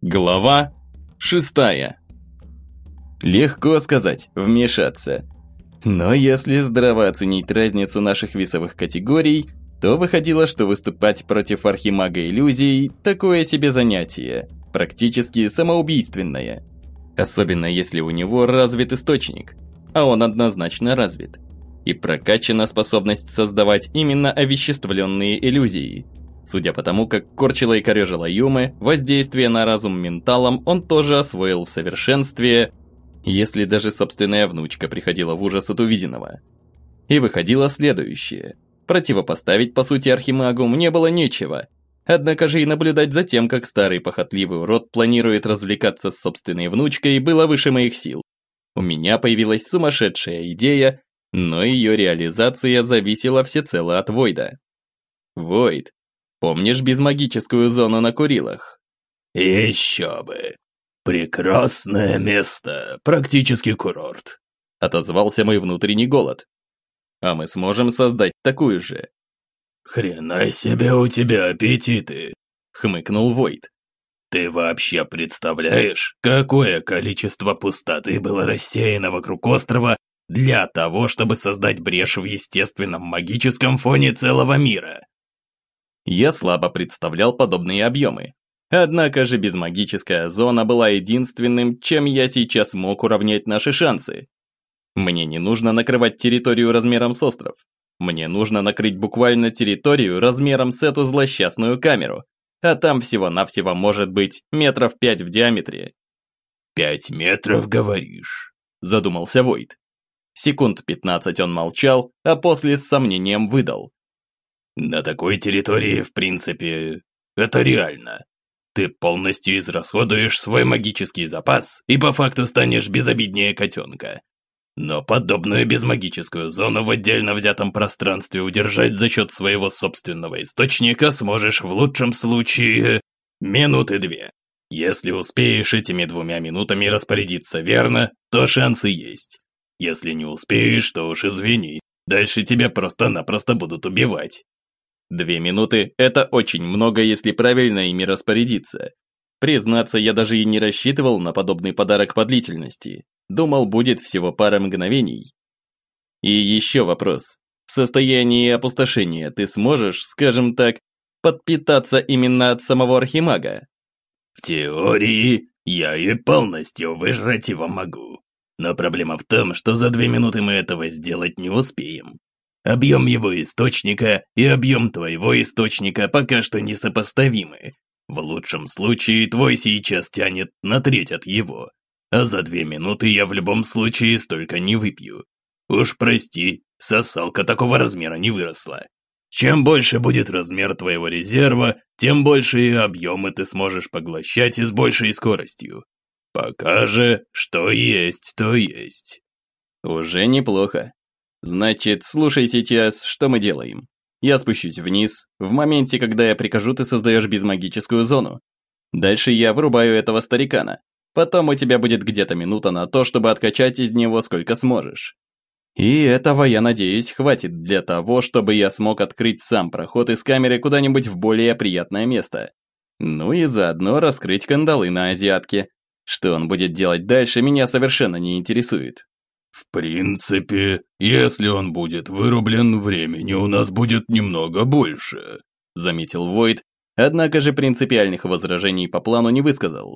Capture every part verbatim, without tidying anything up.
Глава шестая. Легко сказать «вмешаться». Но если здраво оценить разницу наших весовых категорий, то выходило, что выступать против архимага иллюзий – такое себе занятие, практически самоубийственное. Особенно если у него развит источник, а он однозначно развит. И прокачана способность создавать именно овеществленные иллюзии. Судя по тому, как корчила и корежила Юмы, воздействие на разум менталом он тоже освоил в совершенстве, если даже собственная внучка приходила в ужас от увиденного. И выходило следующее. Противопоставить, по сути, архимагу мне было нечего. Однако же и наблюдать за тем, как старый похотливый урод планирует развлекаться с собственной внучкой, было выше моих сил. У меня появилась сумасшедшая идея, но ее реализация зависела всецело от Войда. Войд, помнишь безмагическую зону на Курилах? «Еще бы! Прекрасное место, практически курорт», — отозвался мой внутренний голод. «А мы сможем создать такую же?» «Хрена себе у тебя аппетиты», — хмыкнул Войд. «Ты вообще представляешь, какое количество пустоты было рассеяно вокруг острова для того, чтобы создать брешь в естественном магическом фоне целого мира?» Я слабо представлял подобные объемы. Однако же безмагическая зона была единственным, чем я сейчас мог уравнять наши шансы. Мне не нужно накрывать территорию размером с остров. Мне нужно накрыть буквально территорию размером с эту злосчастную камеру, а там всего-навсего может быть метров пять в диаметре. «Пять метров, говоришь?» – задумался Войд. Секунд пятнадцать он молчал, а после с сомнением выдал. «На такой территории, в принципе, это реально. Ты полностью израсходуешь свой магический запас и по факту станешь безобиднее котенка. Но подобную безмагическую зону в отдельно взятом пространстве удержать за счет своего собственного источника сможешь в лучшем случае минуты две. Если успеешь этими двумя минутами распорядиться верно, то шансы есть. Если не успеешь, то уж извини, дальше тебя просто-напросто будут убивать». Две минуты – это очень много, если правильно ими распорядиться. Признаться, я даже и не рассчитывал на подобный подарок по длительности. Думал, будет всего пара мгновений. И еще вопрос. В состоянии опустошения ты сможешь, скажем так, подпитаться именно от самого архимага? В теории, я и полностью выжрать его могу. Но проблема в том, что за две минуты мы этого сделать не успеем. Объем его источника и объем твоего источника пока что несопоставимы. В лучшем случае твой сейчас тянет на треть от его, а за две минуты я в любом случае столько не выпью. Уж прости, сосалка такого размера не выросла. Чем больше будет размер твоего резерва, тем большие объемы ты сможешь поглощать и с большей скоростью. Пока же, что есть, то есть. Уже неплохо. Значит, слушай сейчас, что мы делаем. Я спущусь вниз. В моменте, когда я прикажу, ты создаешь безмагическую зону. Дальше я вырубаю этого старикана. Потом у тебя будет где-то минута на то, чтобы откачать из него сколько сможешь. И этого, я надеюсь, хватит для того, чтобы я смог открыть сам проход из камеры куда-нибудь в более приятное место. Ну и заодно раскрыть кандалы на азиатке. Что он будет делать дальше, меня совершенно не интересует. «В принципе, если он будет вырублен, времени у нас будет немного больше», — заметил Войд, однако же принципиальных возражений по плану не высказал.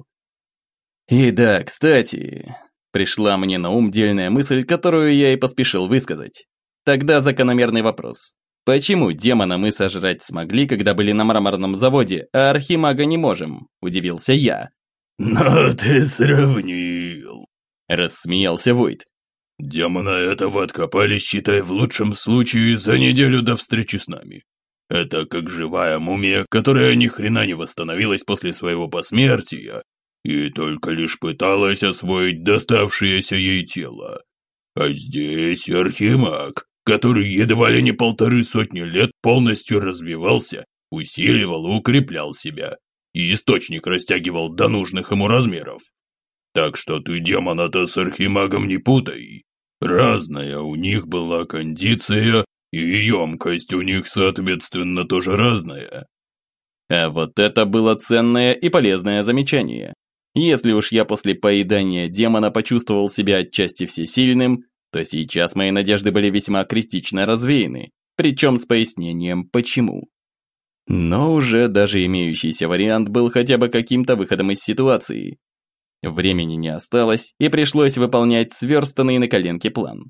И да, кстати, пришла мне на ум дельная мысль, которую я и поспешил высказать. Тогда закономерный вопрос. Почему демона мы сожрать смогли, когда были на мраморном заводе, а архимага не можем? Удивился я. «Но ты сравнил», — рассмеялся Войд. «Демона этого откопали, считай, в лучшем случае за неделю до встречи с нами. Это как живая мумия, которая ни хрена не восстановилась после своего посмертия и только лишь пыталась освоить доставшееся ей тело. А здесь архимаг, который едва ли не полторы сотни лет полностью развивался, усиливал и укреплял себя, и источник растягивал до нужных ему размеров. Так что ты демона-то с архимагом не путай. Разная у них была кондиция, и емкость у них, соответственно, тоже разная». А вот это было ценное и полезное замечание. Если уж я после поедания демона почувствовал себя отчасти всесильным, то сейчас мои надежды были весьма критично развеяны, причем с пояснением «почему». Но уже даже имеющийся вариант был хотя бы каким-то выходом из ситуации. Времени не осталось, и пришлось выполнять сверстанный на коленке план.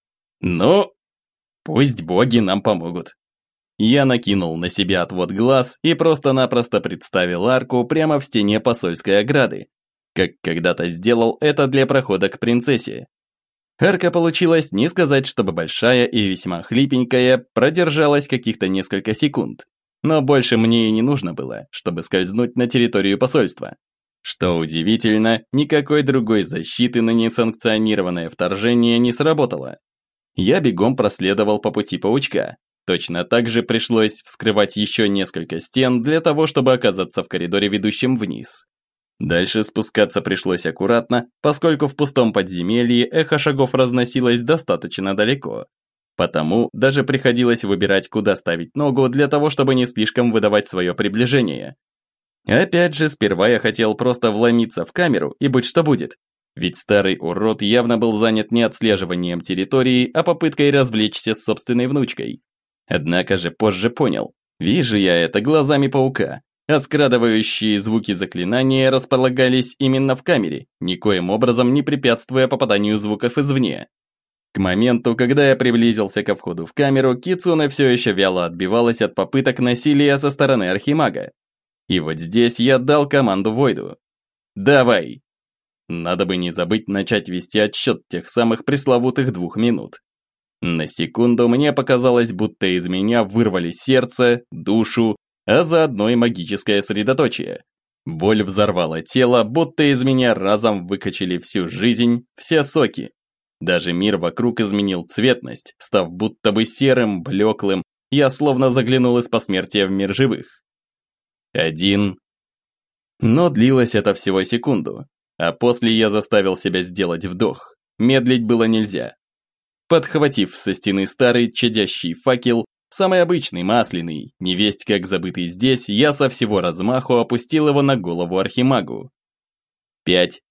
Ну, пусть боги нам помогут. Я накинул на себя отвод глаз и просто-напросто представил арку прямо в стене посольской ограды, как когда-то сделал это для прохода к принцессе. Арка получилась, не сказать, чтобы большая и весьма хлипенькая, продержалась каких-то несколько секунд. Но больше мне и не нужно было, чтобы скользнуть на территорию посольства. Что удивительно, никакой другой защиты на несанкционированное вторжение не сработало. Я бегом проследовал по пути паучка. Точно так же пришлось вскрывать еще несколько стен для того, чтобы оказаться в коридоре, ведущем вниз. Дальше спускаться пришлось аккуратно, поскольку в пустом подземелье эхо шагов разносилось достаточно далеко. Потому даже приходилось выбирать, куда ставить ногу, для того, чтобы не слишком выдавать свое приближение. Опять же, сперва я хотел просто вломиться в камеру и будь что будет. Ведь старый урод явно был занят не отслеживанием территории, а попыткой развлечься с собственной внучкой. Однако же позже понял, вижу я это глазами паука, а скрадывающие звуки заклинания располагались именно в камере, никоим образом не препятствуя попаданию звуков извне. К моменту, когда я приблизился ко входу в камеру, Кицуне все еще вяло отбивалась от попыток насилия со стороны архимага. И вот здесь я дал команду Войду. «Давай!» Надо бы не забыть начать вести отсчет тех самых пресловутых двух минут. На секунду мне показалось, будто из меня вырвали сердце, душу, а заодно и магическое средоточие. Боль взорвала тело, будто из меня разом выкачали всю жизнь, все соки. Даже мир вокруг изменил цветность, став будто бы серым, блеклым, я словно заглянул из посмертия в мир живых. Один. Но длилось это всего секунду, а после я заставил себя сделать вдох. Медлить было нельзя. Подхватив со стены старый чадящий факел, самый обычный, масляный, невесть как забытый здесь, я со всего размаху опустил его на голову архимагу. Пять.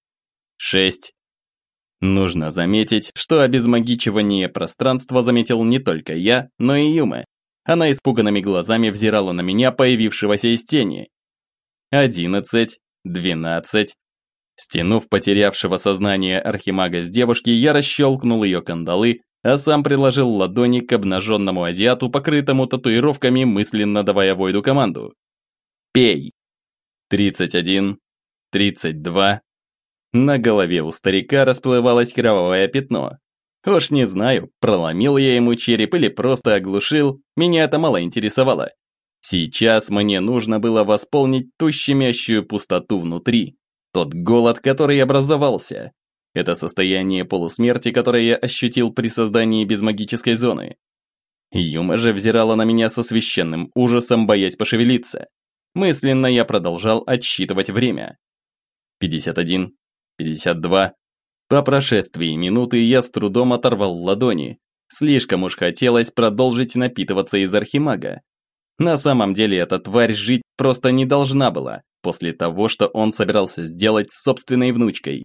Шесть. Нужно заметить, что обезмагичивание пространства заметил не только я, но и Юме. Она испуганными глазами взирала на меня, появившегося из тени. Одиннадцать. Двенадцать. Стянув потерявшего сознание архимага с девушки, я расщелкнул ее кандалы, а сам приложил ладони к обнаженному азиату, покрытому татуировками, мысленно давая Войду команду. «Пей!» тридцать один. тридцать два. На голове у старика расплывалось кровавое пятно. Уж не знаю, проломил я ему череп или просто оглушил, меня это мало интересовало. Сейчас мне нужно было восполнить ту щемящую пустоту внутри. Тот голод, который образовался. Это состояние полусмерти, которое я ощутил при создании безмагической зоны. Юма же взирала на меня со священным ужасом, боясь пошевелиться. Мысленно я продолжал отсчитывать время. пятьдесят один. пятьдесят два. По прошествии минуты я с трудом оторвал ладони. Слишком уж хотелось продолжить напитываться из архимага. На самом деле эта тварь жить просто не должна была, после того, что он собирался сделать с собственной внучкой.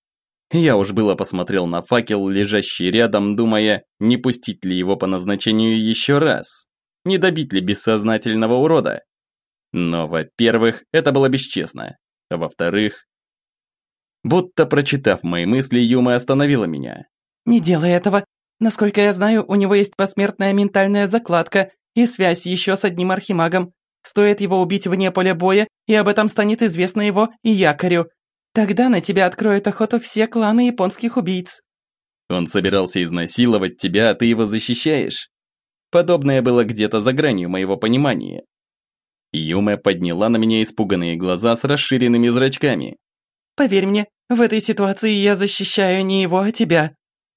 Я уж было посмотрел на факел, лежащий рядом, думая, не пустить ли его по назначению еще раз, не добить ли бессознательного урода. Но, во-первых, это было бесчестно, а во-вторых... Будто прочитав мои мысли, Юма остановила меня. «Не делай этого. Насколько я знаю, у него есть посмертная ментальная закладка и связь еще с одним архимагом. Стоит его убить вне поля боя, и об этом станет известно его и якорю. Тогда на тебя откроют охоту все кланы японских убийц». Он собирался изнасиловать тебя, а ты его защищаешь? Подобное было где-то за гранью моего понимания. Юма подняла на меня испуганные глаза с расширенными зрачками. «Поверь мне, в этой ситуации я защищаю не его, а тебя».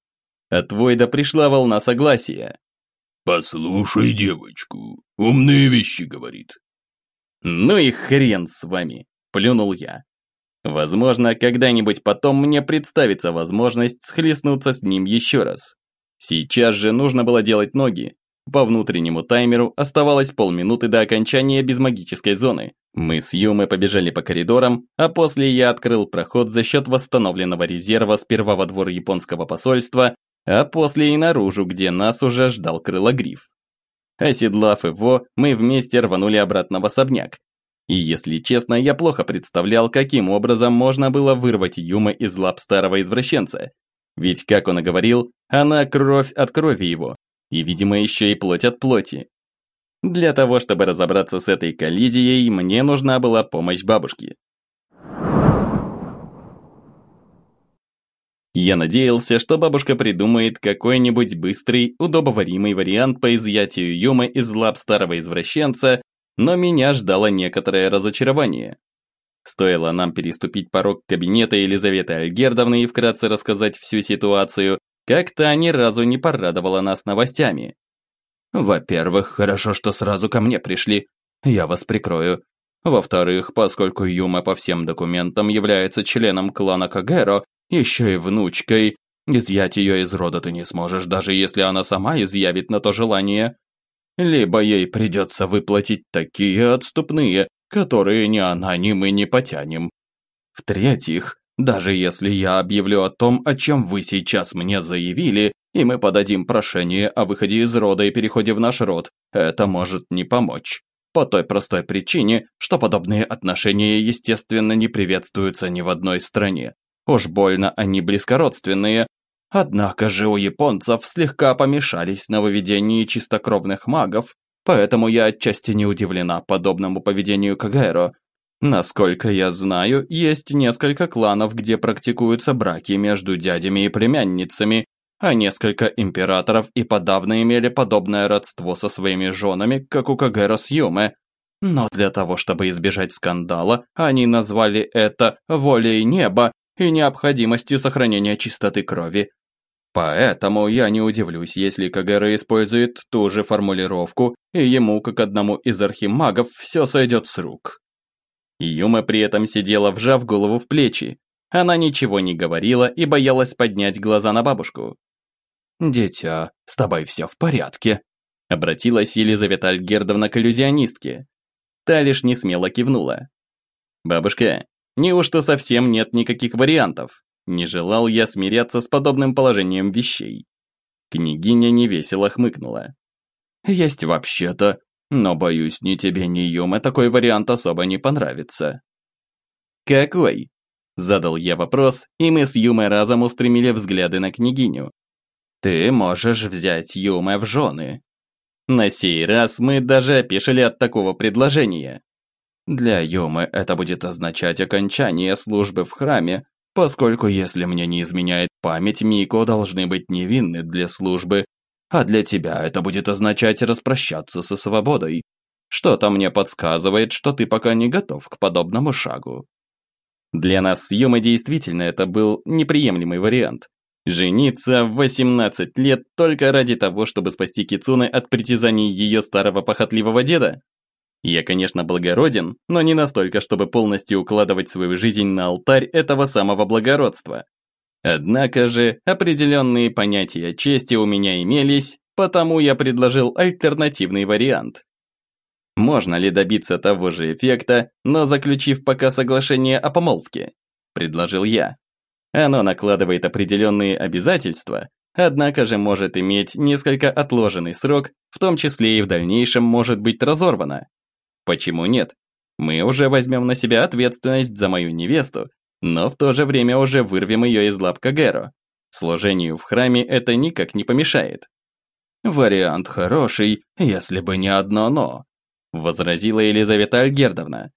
От Войда пришла волна согласия. «Послушай девочку, умные вещи говорит». «Ну и хрен с вами», – плюнул я. Возможно, когда-нибудь потом мне представится возможность схлестнуться с ним еще раз. Сейчас же нужно было делать ноги. По внутреннему таймеру оставалось полминуты до окончания безмагической зоны. Мы с Юмой побежали по коридорам, а после я открыл проход за счет восстановленного резерва сперва во двор японского посольства, а после и наружу, где нас уже ждал крылогриф. Оседлав его, мы вместе рванули обратно в особняк. И если честно, я плохо представлял, каким образом можно было вырвать Юму из лап старого извращенца. Ведь, как он и говорил, она кровь от крови его. И, видимо, еще и плоть от плоти. Для того, чтобы разобраться с этой коллизией, мне нужна была помощь бабушки. Я надеялся, что бабушка придумает какой-нибудь быстрый, удобоваримый вариант по изъятию Юмы из лап старого извращенца, но меня ждало некоторое разочарование. Стоило нам переступить порог кабинета Елизаветы Альгердовны и вкратце рассказать всю ситуацию, как та ни разу не порадовала нас новостями. Во-первых, хорошо, что сразу ко мне пришли. Я вас прикрою. Во-вторых, поскольку Юма по всем документам является членом клана Кагеро, еще и внучкой, изъять ее из рода ты не сможешь, даже если она сама изъявит на то желание. Либо ей придется выплатить такие отступные, которые ни она, ни мы не потянем. В-третьих, даже если я объявлю о том, о чем вы сейчас мне заявили, и мы подадим прошение о выходе из рода и переходе в наш род, это может не помочь. По той простой причине, что подобные отношения, естественно, не приветствуются ни в одной стране. Уж больно они близкородственные. Однако же у японцев слегка помешались на выведении чистокровных магов, поэтому я отчасти не удивлена подобному поведению Кагеро. Насколько я знаю, есть несколько кланов, где практикуются браки между дядями и племянницами, а несколько императоров и подавно имели подобное родство со своими женами, как у Кагеро с Юме. Но для того, чтобы избежать скандала, они назвали это волей неба и необходимостью сохранения чистоты крови. Поэтому я не удивлюсь, если Кагеро использует ту же формулировку, и ему, как одному из архимагов, все сойдет с рук. Юма при этом сидела, вжав голову в плечи. Она ничего не говорила и боялась поднять глаза на бабушку. «Дитя, с тобой все в порядке?» Обратилась Елизавета Альгердовна к иллюзионистке. Та лишь несмело кивнула. «Бабушка, неужто совсем нет никаких вариантов?» Не желал я смиряться с подобным положением вещей. Княгиня невесело хмыкнула. «Есть вообще-то, но, боюсь, ни тебе, ни Юме такой вариант особо не понравится». «Какой?» Задал я вопрос, и мы с Юмой разом устремили взгляды на княгиню. «Ты можешь взять Юме в жены». На сей раз мы даже опешили от такого предложения. «Для Юмы это будет означать окончание службы в храме, поскольку, если мне не изменяет память, Мико должны быть невинны для службы, а для тебя это будет означать распрощаться со свободой. Что-то мне подсказывает, что ты пока не готов к подобному шагу». Для нас с Юмой действительно это был неприемлемый вариант. Жениться в восемнадцать лет только ради того, чтобы спасти Кицуне от притязаний ее старого похотливого деда? Я, конечно, благороден, но не настолько, чтобы полностью укладывать свою жизнь на алтарь этого самого благородства. Однако же, определенные понятия чести у меня имелись, потому я предложил альтернативный вариант. Можно ли добиться того же эффекта, но заключив пока соглашение о помолвке? Предложил я. Оно накладывает определенные обязательства, однако же может иметь несколько отложенный срок, в том числе и в дальнейшем может быть разорвано. Почему нет? Мы уже возьмем на себя ответственность за мою невесту, но в то же время уже вырвем ее из лап Кагеро. Служению в храме это никак не помешает. Вариант хороший, если бы не одно «но», возразила Елизавета Альгердовна.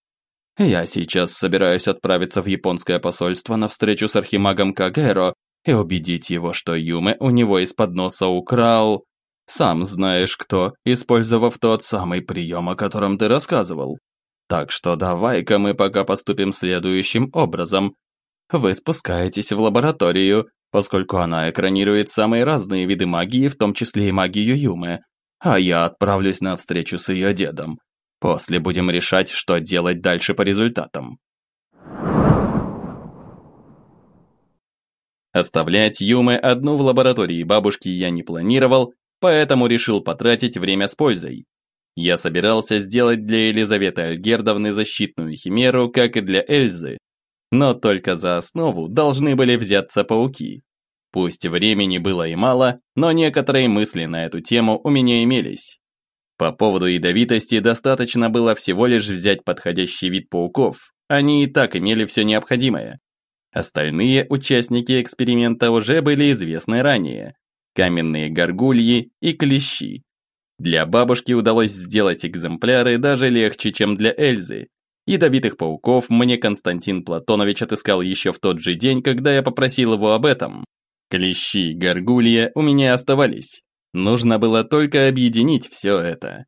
Я сейчас собираюсь отправиться в японское посольство на встречу с архимагом Кагеро и убедить его, что Юме у него из-под носа украл... Сам знаешь кто, использовав тот самый прием, о котором ты рассказывал. Так что давай-ка мы пока поступим следующим образом. Вы спускаетесь в лабораторию, поскольку она экранирует самые разные виды магии, в том числе и магию Юме, а я отправлюсь на встречу с ее дедом. После будем решать, что делать дальше по результатам. Оставлять Юме одну в лаборатории бабушки я не планировал, поэтому решил потратить время с пользой. Я собирался сделать для Елизаветы Альгердовны защитную химеру, как и для Эльзы. Но только за основу должны были взяться пауки. Пусть времени было и мало, но некоторые мысли на эту тему у меня имелись. По поводу ядовитости достаточно было всего лишь взять подходящий вид пауков. Они и так имели все необходимое. Остальные участники эксперимента уже были известны ранее. Каменные горгульи и клещи. Для бабушки удалось сделать экземпляры даже легче, чем для Эльзы. Ядовитых пауков мне Константин Платонович отыскал еще в тот же день, когда я попросил его об этом. Клещи и горгулья у меня оставались. Нужно было только объединить все это.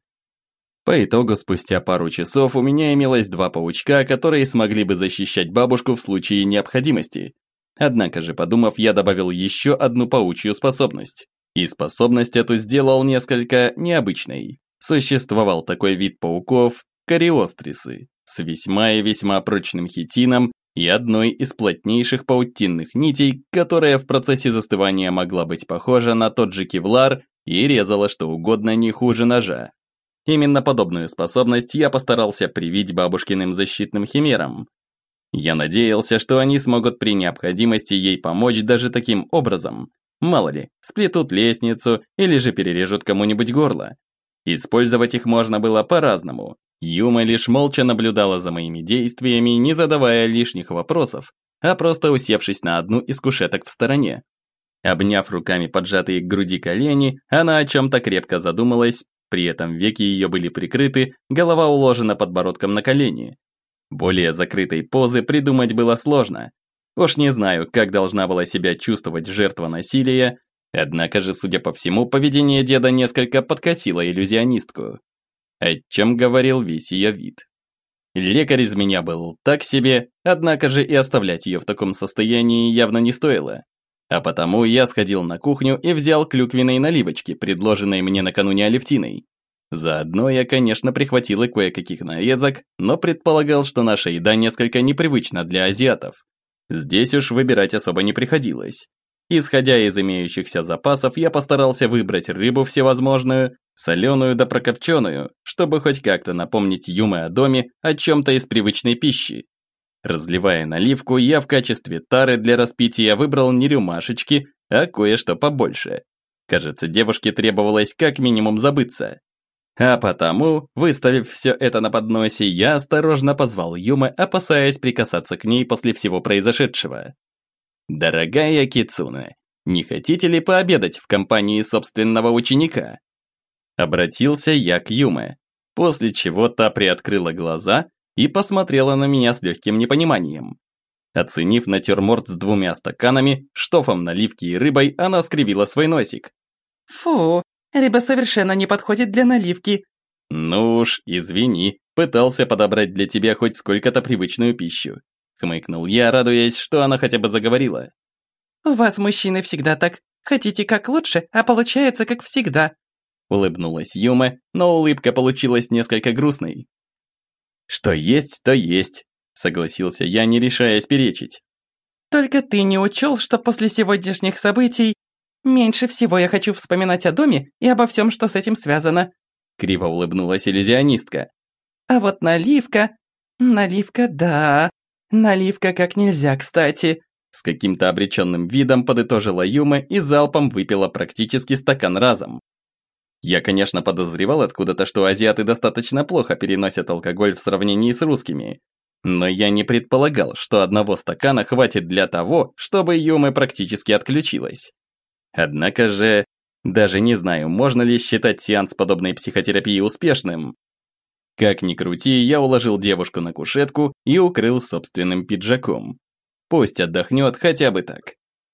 По итогу, спустя пару часов у меня имелось два паучка, которые смогли бы защищать бабушку в случае необходимости. Однако же, подумав, я добавил еще одну паучью способность. И способность эту сделал несколько необычной. Существовал такой вид пауков – кориострисы, с весьма и весьма прочным хитином и одной из плотнейших паутинных нитей, которая в процессе застывания могла быть похожа на тот же кевлар и резала что угодно не хуже ножа. Именно подобную способность я постарался привить бабушкиным защитным химерам. Я надеялся, что они смогут при необходимости ей помочь даже таким образом. Мало ли, сплетут лестницу или же перережут кому-нибудь горло. Использовать их можно было по-разному. Юма лишь молча наблюдала за моими действиями, не задавая лишних вопросов, а просто усевшись на одну из кушеток в стороне. Обняв руками поджатые к груди колени, она о чем-то крепко задумалась, при этом веки ее были прикрыты, голова уложена подбородком на колени. Более закрытой позы придумать было сложно. Уж не знаю, как должна была себя чувствовать жертва насилия, однако же, судя по всему, поведение деда несколько подкосило иллюзионистку. О чем говорил весь ее вид. Лекарь из меня был так себе, однако же и оставлять ее в таком состоянии явно не стоило. А потому я сходил на кухню и взял клюквенные наливочки, предложенные мне накануне Алевтиной. Заодно я, конечно, прихватил и кое-каких нарезок, но предполагал, что наша еда несколько непривычна для азиатов. Здесь уж выбирать особо не приходилось. Исходя из имеющихся запасов, я постарался выбрать рыбу всевозможную, соленую да прокопченую, чтобы хоть как-то напомнить Юме о доме о чем-то из привычной пищи. Разливая наливку, я в качестве тары для распития выбрал не рюмашечки, а кое-что побольше. Кажется, девушке требовалось как минимум забыться. А потому, выставив все это на подносе, я осторожно позвал Юме, опасаясь прикасаться к ней после всего произошедшего. «Дорогая Кицуне, не хотите ли пообедать в компании собственного ученика?» Обратился я к Юме, после чего та приоткрыла глаза и посмотрела на меня с легким непониманием. Оценив натюрморт с двумя стаканами, штофом наливки и рыбой, она скривила свой носик. «Фу, рыба совершенно не подходит для наливки». «Ну уж, извини, пытался подобрать для тебя хоть сколько-то привычную пищу», хмыкнул я, радуясь, что она хотя бы заговорила. «У вас, мужчины, всегда так. Хотите как лучше, а получается как всегда». Улыбнулась Юме, но улыбка получилась несколько грустной. «Что есть, то есть», согласился я, не решаясь перечить. «Только ты не учел, что после сегодняшних событий меньше всего я хочу вспоминать о доме и обо всем, что с этим связано». Криво улыбнулась иллюзионистка. «А вот наливка... Наливка, да. Наливка как нельзя, кстати». С каким-то обреченным видом подытожила Юма и залпом выпила практически стакан разом. Я, конечно, подозревал откуда-то, что азиаты достаточно плохо переносят алкоголь в сравнении с русскими. Но я не предполагал, что одного стакана хватит для того, чтобы Юма практически отключилась. Однако же, даже не знаю, можно ли считать сеанс подобной психотерапии успешным. Как ни крути, я уложил девушку на кушетку и укрыл собственным пиджаком. Пусть отдохнет хотя бы так.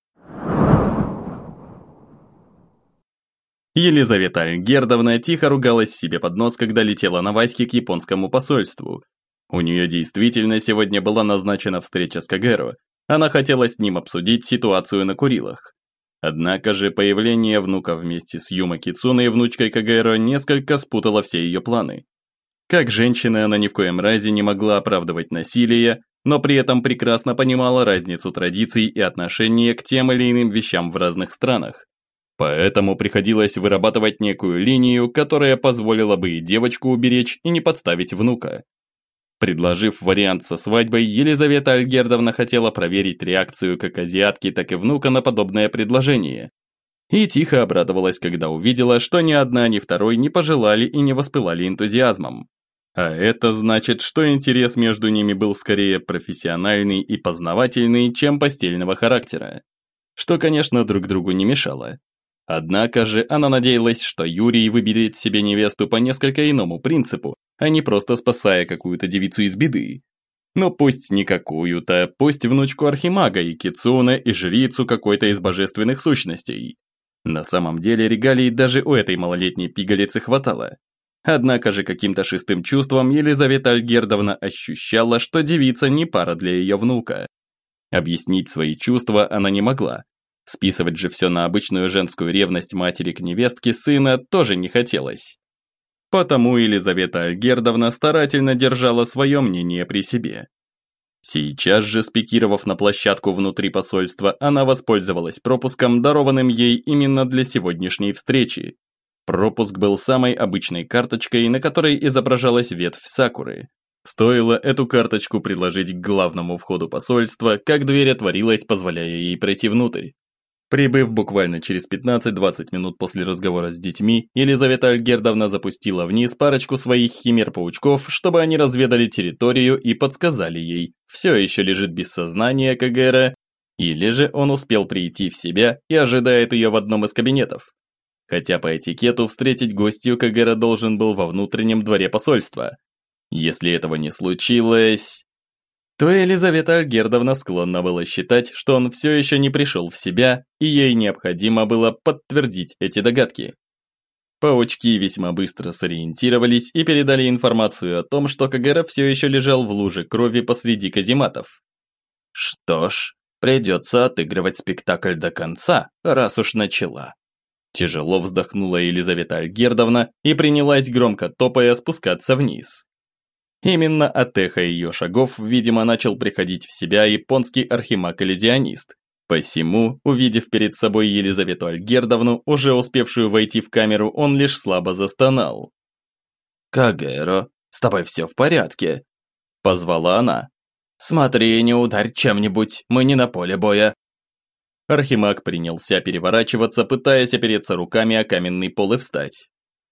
Елизавета Альгердовна тихо ругалась себе под нос, когда летела на Ваське к японскому посольству. У нее действительно сегодня была назначена встреча с Кагеро. Она хотела с ним обсудить ситуацию на Курилах. Однако же появление внука вместе с Юма Кицуне и внучкой Кагеро несколько спутало все ее планы. Как женщина, она ни в коем разе не могла оправдывать насилие, но при этом прекрасно понимала разницу традиций и отношения к тем или иным вещам в разных странах. Поэтому приходилось вырабатывать некую линию, которая позволила бы и девочку уберечь, и не подставить внука. Предложив вариант со свадьбой, Елизавета Альгердовна хотела проверить реакцию как азиатки, так и внука на подобное предложение. И тихо обрадовалась, когда увидела, что ни одна, ни второй не пожелали и не воспылали энтузиазмом. А это значит, что интерес между ними был скорее профессиональный и познавательный, чем постельного характера. Что, конечно, друг другу не мешало. Однако же она надеялась, что Юрий выберет себе невесту по несколько иному принципу, а не просто спасая какую-то девицу из беды. Но пусть не какую-то, пусть внучку Архимага и Кицуне, и жрицу какой-то из божественных сущностей. На самом деле регалий даже у этой малолетней пигалицы хватало. Однако же каким-то шестым чувством Елизавета Альгердовна ощущала, что девица не пара для ее внука. Объяснить свои чувства она не могла. Списывать же все на обычную женскую ревность матери к невестке сына тоже не хотелось. Потому Елизавета Альгердовна старательно держала свое мнение при себе. Сейчас же, спикировав на площадку внутри посольства, она воспользовалась пропуском, дарованным ей именно для сегодняшней встречи. Пропуск был самой обычной карточкой, на которой изображалась ветвь сакуры. Стоило эту карточку приложить к главному входу посольства, как дверь отворилась, позволяя ей пройти внутрь. Прибыв буквально через пятнадцать-двадцать минут после разговора с детьми, Елизавета Альгердовна запустила вниз парочку своих химер-паучков, чтобы они разведали территорию и подсказали ей, все еще лежит без сознания Кагера, или же он успел прийти в себя и ожидает ее в одном из кабинетов. Хотя по этикету встретить гостью Кагера должен был во внутреннем дворе посольства. Если этого не случилось, то Елизавета Альгердовна склонна была считать, что он все еще не пришел в себя, и ей необходимо было подтвердить эти догадки. Паучки весьма быстро сориентировались и передали информацию о том, что Кагера все еще лежал в луже крови посреди казематов. Что ж, придется отыгрывать спектакль до конца, раз уж начала. Тяжело вздохнула Елизавета Альгердовна и принялась, громко топая, спускаться вниз. Именно от эха ее шагов, видимо, начал приходить в себя японский архимаг-иллюзионист. Посему, увидев перед собой Елизавету Альгердовну, уже успевшую войти в камеру, он лишь слабо застонал. «Кагеро, с тобой все в порядке?» – позвала она. «Смотри, не ударь чем-нибудь, мы не на поле боя». Архимаг принялся переворачиваться, пытаясь опереться руками о каменный пол и встать.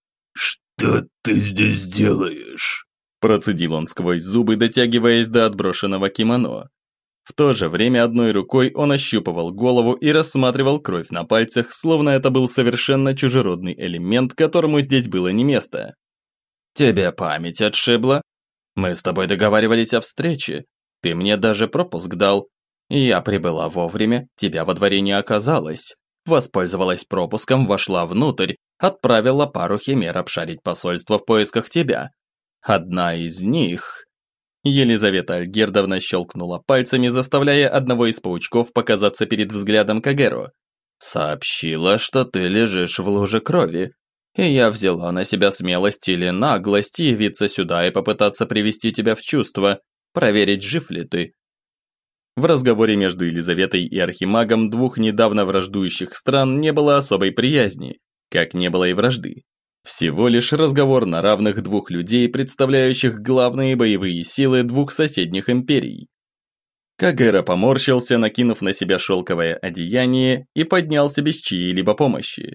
«Что ты здесь делаешь?» Процедил он сквозь зубы, дотягиваясь до отброшенного кимоно. В то же время одной рукой он ощупывал голову и рассматривал кровь на пальцах, словно это был совершенно чужеродный элемент, которому здесь было не место. «Тебе память отшибла? Мы с тобой договаривались о встрече. Ты мне даже пропуск дал. Я прибыла вовремя, тебя во дворе не оказалось. Воспользовалась пропуском, вошла внутрь, отправила пару химер обшарить посольство в поисках тебя. Одна из них...» Елизавета Альгердовна щелкнула пальцами, заставляя одного из паучков показаться перед взглядом Кагеро. «Сообщила, что ты лежишь в луже крови. И я взяла на себя смелость или наглость явиться сюда и попытаться привести тебя в чувство, проверить, жив ли ты». В разговоре между Елизаветой и Архимагом двух недавно враждующих стран не было особой приязни, как не было и вражды. Всего лишь разговор на равных двух людей, представляющих главные боевые силы двух соседних империй. Кагера поморщился, накинув на себя шелковое одеяние, и поднялся без чьей-либо помощи.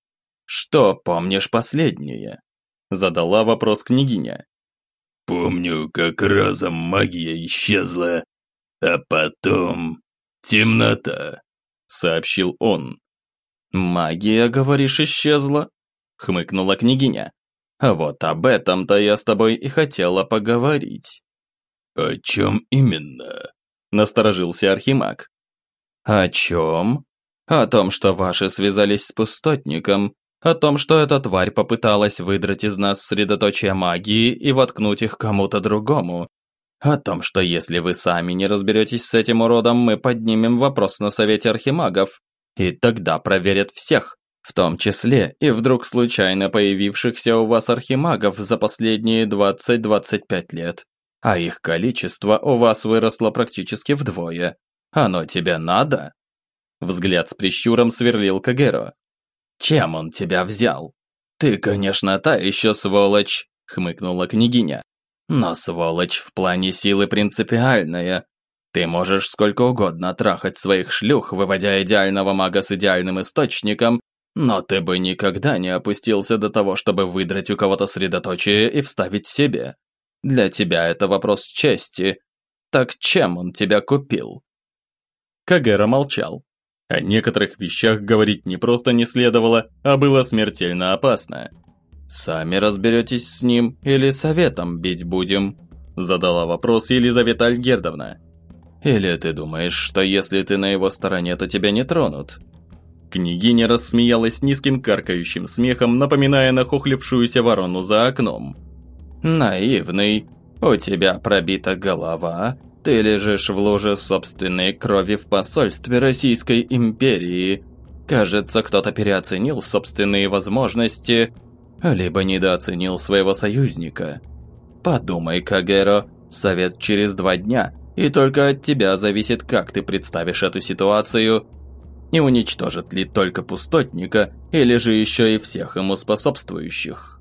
«Что помнишь последнее?» – задала вопрос княгиня. «Помню, как разом магия исчезла, а потом темнота», – сообщил он. «Магия, говоришь, исчезла?» – хмыкнула княгиня. «А вот об этом-то я с тобой и хотела поговорить». «О чем именно?» – насторожился Архимаг. «О чем? О том, что ваши связались с пустотником, о том, что эта тварь попыталась выдрать из нас средоточие магии и воткнуть их кому-то другому, о том, что если вы сами не разберетесь с этим уродом, мы поднимем вопрос на совете архимагов, и тогда проверят всех, в том числе и вдруг случайно появившихся у вас архимагов за последние двадцать-двадцать пять лет. А их количество у вас выросло практически вдвое. Оно тебе надо?» Взгляд с прищуром сверлил Кагеро. Чем он тебя взял? Ты, конечно, та еще сволочь, хмыкнула княгиня. Но сволочь в плане силы принципиальная. Ты можешь сколько угодно трахать своих шлюх, выводя идеального мага с идеальным источником, но ты бы никогда не опустился до того, чтобы выдрать у кого-то средоточие и вставить себе. Для тебя это вопрос чести. Так чем он тебя купил? Кагера молчал. О некоторых вещах говорить не просто не следовало, а было смертельно опасно. «Сами разберетесь с ним или советом бить будем?» Задала вопрос Елизавета Альгердовна. «Или ты думаешь, что если ты на его стороне, то тебя не тронут?» Княгиня рассмеялась низким каркающим смехом, напоминая нахохлившуюся ворону за окном. «Наивный, у тебя пробита голова, ты лежишь в луже собственной крови в посольстве Российской империи. Кажется, кто-то переоценил собственные возможности, либо недооценил своего союзника. Подумай, Кагеро, совет через два дня, и только от тебя зависит, как ты представишь эту ситуацию. Не уничтожит ли только пустотника, или же еще и всех ему способствующих?»